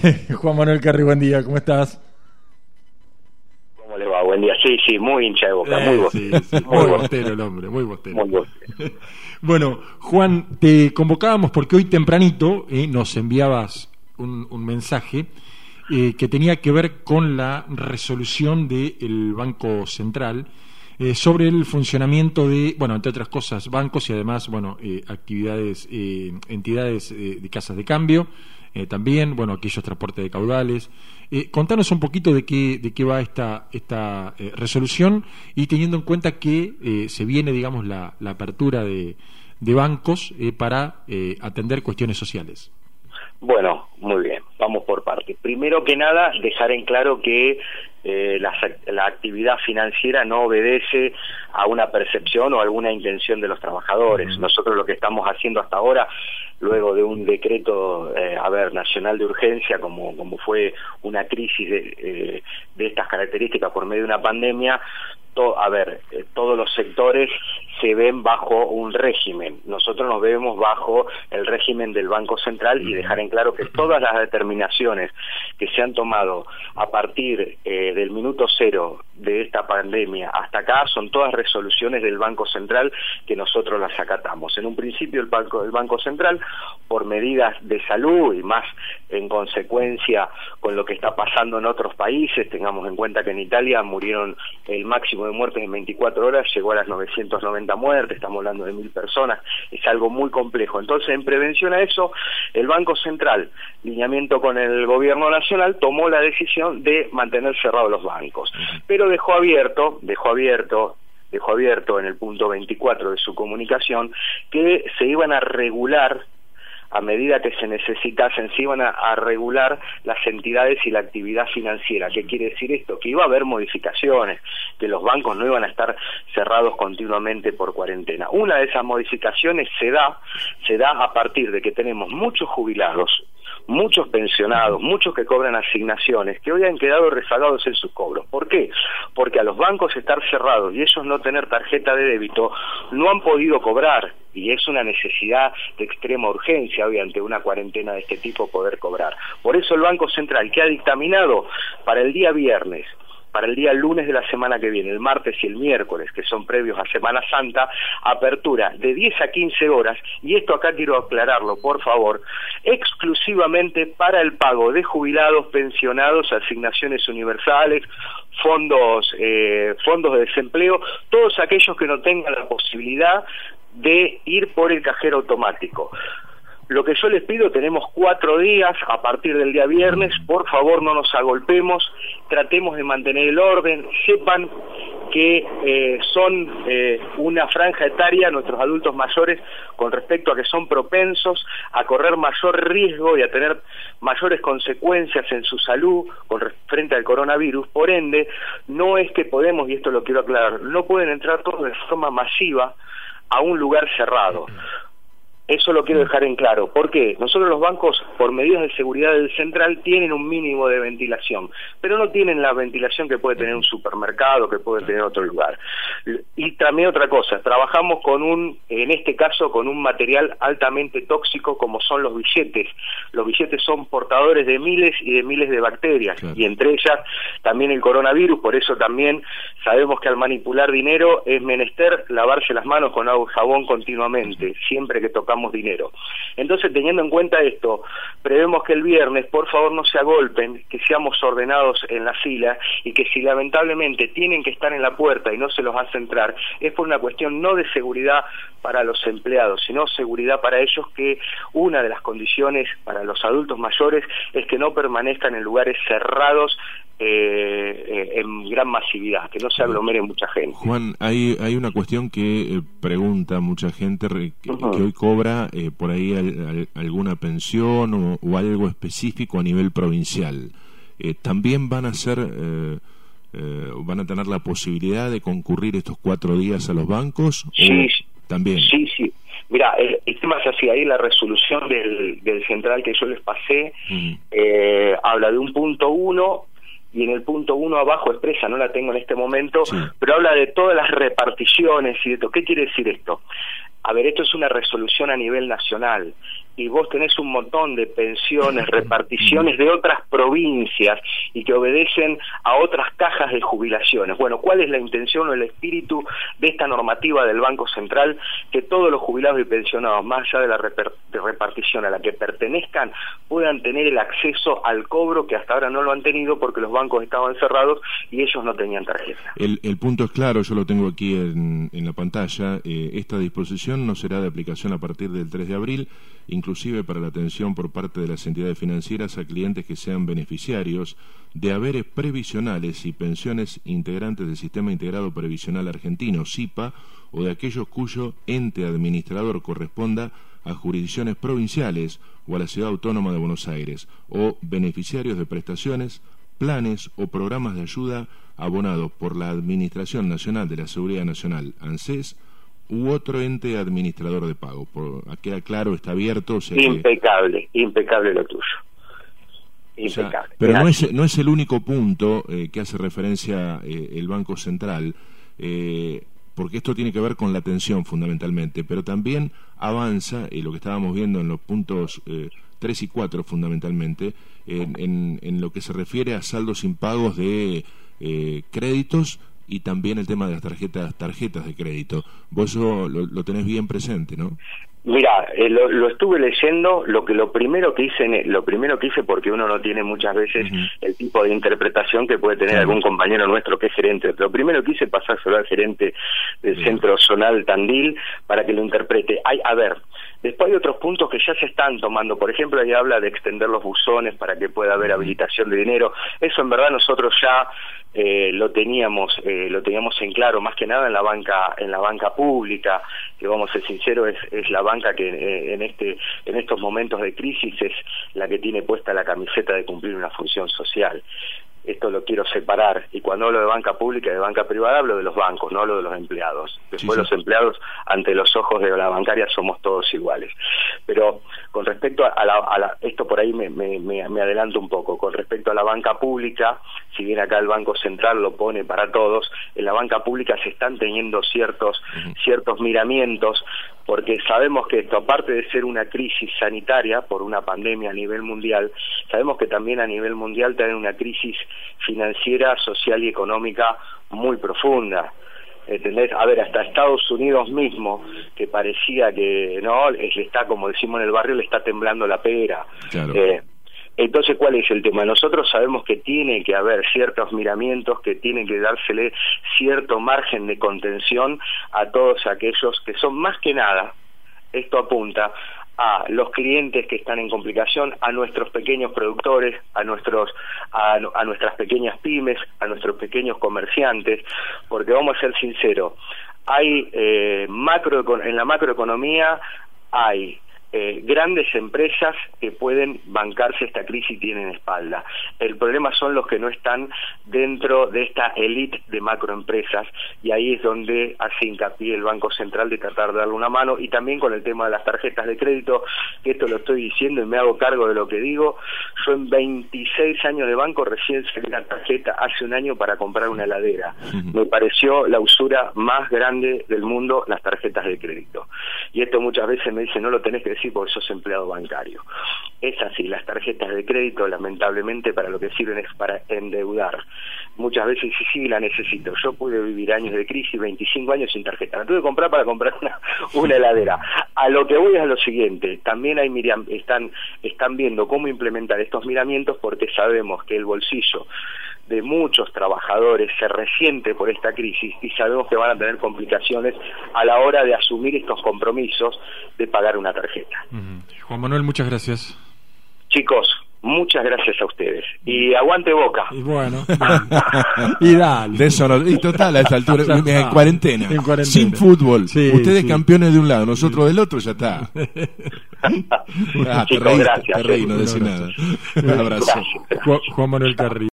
Juan Manuel Carri, buen día, ¿cómo estás? ¿Cómo le va? Buen día. Sí, muy hincha de Boca, muy bostero. Sí, muy bostero el hombre, muy bostero. Muy bostero. Bueno, Juan, te convocábamos porque hoy tempranito nos enviabas un mensaje que tenía que ver con la resolución del Banco Central sobre el funcionamiento de, bueno, entre otras cosas, bancos y además, bueno, actividades, entidades de casas de cambio, también, bueno, aquellos transportes de caudales. Contanos un poquito de qué va esta resolución, y teniendo en cuenta que se viene, digamos, la apertura de bancos para atender cuestiones sociales. Bueno, muy bien, vamos por partes. Primero que nada, dejar en claro que la actividad financiera no obedece a una percepción o alguna intención de los trabajadores. Nosotros lo que estamos haciendo hasta ahora, luego de un decreto nacional de urgencia, como fue una crisis de estas características por medio de una pandemia, todos los sectores se ven bajo un régimen. Nosotros nos vemos bajo el régimen del Banco Central, y dejar en claro que todas las determinaciones que se han tomado a partir del minuto cero de esta pandemia hasta acá son todas resoluciones del Banco Central que nosotros las acatamos. En un principio el Banco Central, por medidas de salud y más en consecuencia con lo que está pasando en otros países, tengamos en cuenta que en Italia murieron el máximo de muertes en 24 horas, llegó a las 990 muertes, estamos hablando de 1000 personas, es algo muy complejo. Entonces, en prevención a eso, el Banco Central, lineamiento con el Gobierno Nacional, tomó la decisión de mantener cerrados los bancos, pero dejó abierto en el punto 24 de su comunicación que se iban a regular, a medida que se necesitasen, se iban a regular las entidades y la actividad financiera. ¿Qué quiere decir esto? Que iba a haber modificaciones, que los bancos no iban a estar cerrados continuamente por cuarentena. Una de esas modificaciones se da a partir de que tenemos muchos jubilados, muchos pensionados, muchos que cobran asignaciones, que hoy han quedado rezagados en sus cobros. ¿Por qué? Porque a los bancos estar cerrados y ellos no tener tarjeta de débito, no han podido cobrar, y es una necesidad de extrema urgencia hoy ante una cuarentena de este tipo poder cobrar. Por eso el Banco Central, que ha dictaminado para el día viernes, para el día lunes de la semana que viene, el martes y el miércoles, que son previos a Semana Santa, apertura de 10 a 15 horas, y esto acá quiero aclararlo, por favor, exclusivamente para el pago de jubilados, pensionados, asignaciones universales, fondos de desempleo, todos aquellos que no tengan la posibilidad de ir por el cajero automático. Lo que yo les pido, tenemos 4 días a partir del día viernes, por favor no nos agolpemos, tratemos de mantener el orden, sepan que son una franja etaria, nuestros adultos mayores, con respecto a que son propensos a correr mayor riesgo y a tener mayores consecuencias en su salud frente al coronavirus. Por ende, no es que podemos, y esto lo quiero aclarar, no pueden entrar todos de forma masiva a un lugar cerrado. Eso lo quiero dejar en claro. ¿Por qué? Nosotros los bancos, por medidas de seguridad del central, tienen un mínimo de ventilación, pero no tienen la ventilación que puede tener un supermercado, que puede tener otro lugar. Y también otra cosa, trabajamos en este caso, con un material altamente tóxico como son los billetes. Los billetes son portadores de miles y de miles de bacterias, claro, y entre ellas también el coronavirus. Por eso también sabemos que al manipular dinero es menester lavarse las manos con agua y jabón continuamente, siempre que tocamos dinero. Entonces, teniendo en cuenta esto, prevemos que el viernes, por favor, no se agolpen, que seamos ordenados en la fila, y que si lamentablemente tienen que estar en la puerta y no se los hace entrar, es por una cuestión no de seguridad para los empleados, sino seguridad para ellos, que una de las condiciones para los adultos mayores es que no permanezcan en lugares cerrados en gran masividad, que no se aglomere mucha gente. Juan, hay una cuestión que pregunta mucha gente que hoy cobra por ahí alguna pensión o algo específico a nivel provincial. ¿También van a van a tener la posibilidad de concurrir estos 4 días a los bancos? Sí, también. Sí. Mira, el tema es así, ahí la resolución del central que yo les pasé habla de un punto 1, y en el punto 1 abajo expresa, no la tengo en este momento, sí, pero habla de todas las reparticiones y de todo. ¿Qué quiere decir esto? A ver, esto es una resolución a nivel nacional, y vos tenés un montón de pensiones, reparticiones de otras provincias y que obedecen a otras cajas de jubilaciones. Bueno, ¿cuál es la intención o el espíritu de esta normativa del Banco Central? Que todos los jubilados y pensionados, más allá de la repartición a la que pertenezcan, puedan tener el acceso al cobro, que hasta ahora no lo han tenido porque los bancos estaban cerrados y ellos no tenían tarjeta. El punto es claro, yo lo tengo aquí en la pantalla. Esta disposición no será de aplicación a partir del 3 de abril, inclusive para la atención por parte de las entidades financieras a clientes que sean beneficiarios de haberes previsionales y pensiones integrantes del Sistema Integrado Previsional Argentino, SIPA, o de aquellos cuyo ente administrador corresponda a jurisdicciones provinciales o a la Ciudad Autónoma de Buenos Aires, o beneficiarios de prestaciones, planes o programas de ayuda abonados por la Administración Nacional de la Seguridad Nacional, ANSES, u otro ente administrador de pago. Queda claro, está abierto. O sea impecable lo tuyo. Impecable. O sea, pero no es el único punto que hace referencia el Banco Central, porque esto tiene que ver con la atención fundamentalmente, pero también avanza, lo que estábamos viendo en los puntos 3 y 4 fundamentalmente, en lo que se refiere a saldos impagos de créditos, y también el tema de las tarjetas de crédito. Vos eso lo tenés bien presente, ¿no? Mira, lo estuve leyendo. Lo primero que hice, porque uno no tiene muchas veces el tipo de interpretación que puede tener algún compañero nuestro que es gerente. Lo primero que hice, pasárselo al gerente del Centro Zonal Tandil para que lo interprete. Después hay otros puntos que ya se están tomando. Por ejemplo, ahí habla de extender los buzones para que pueda haber habilitación de dinero. Eso en verdad nosotros ya lo teníamos en claro, más que nada en la banca pública, que vamos a ser sinceros, es la banca que en estos momentos de crisis es la que tiene puesta la camiseta de cumplir una función social. Esto lo quiero separar, y cuando hablo de banca pública y de banca privada hablo de los bancos, no hablo de los empleados. Después los empleados, ante los ojos de la bancaria, somos todos iguales. Pero con respecto a esto, por ahí me adelanto un poco. Con respecto a la banca pública, si bien acá el Banco Central lo pone para todos, en la banca pública se están teniendo ciertos miramientos, porque sabemos que esto, aparte de ser una crisis sanitaria por una pandemia a nivel mundial, sabemos que también a nivel mundial tiene una crisis financiera, social y económica muy profunda. ¿Entendés? A ver, hasta Estados Unidos mismo, que parecía que no, le está, como decimos en el barrio, le está temblando la pera. Claro. Entonces, ¿cuál es el tema? Nosotros sabemos que tiene que haber ciertos miramientos, que tienen que dársele cierto margen de contención a todos aquellos que son, más que nada, esto apunta a los clientes que están en complicación, a nuestros pequeños productores, a nuestras pequeñas pymes, a nuestros pequeños comerciantes, porque vamos a ser sinceros, hay en la macroeconomía hay grandes empresas que pueden bancarse esta crisis y tienen espalda. El problema son los que no están dentro de esta élite de macroempresas, y ahí es donde hace hincapié el Banco Central de tratar de darle una mano, y también con el tema de las tarjetas de crédito, que esto lo estoy diciendo y me hago cargo de lo que digo. Yo en 26 años de banco recién saqué una tarjeta hace un año para comprar una heladera. Me pareció la usura más grande del mundo, las tarjetas de crédito. Y esto muchas veces me dicen, no lo tenés que decir porque sos empleado bancario. Es así, las tarjetas de crédito lamentablemente para lo que sirven es para endeudar. Muchas veces sí la necesito. Yo pude vivir años de crisis, 25 años sin tarjeta. La tuve que comprar para comprar una heladera. A lo que voy es lo siguiente, también hay están viendo cómo implementar estos miramientos, porque sabemos que el bolsillo de muchos trabajadores se resiente por esta crisis, y sabemos que van a tener complicaciones a la hora de asumir estos compromisos de pagar una tarjeta. Juan Manuel, muchas gracias. Chicos, muchas gracias a ustedes. Y aguante Boca. Y bueno. Y dale. De eso no, y total, a esta altura, en cuarentena. Sin fútbol. Sí, ustedes campeones de un lado, nosotros del otro, ya está. Chicos, gracias. Te reí, no decís nada. Un abrazo. Juan Manuel Carrillo.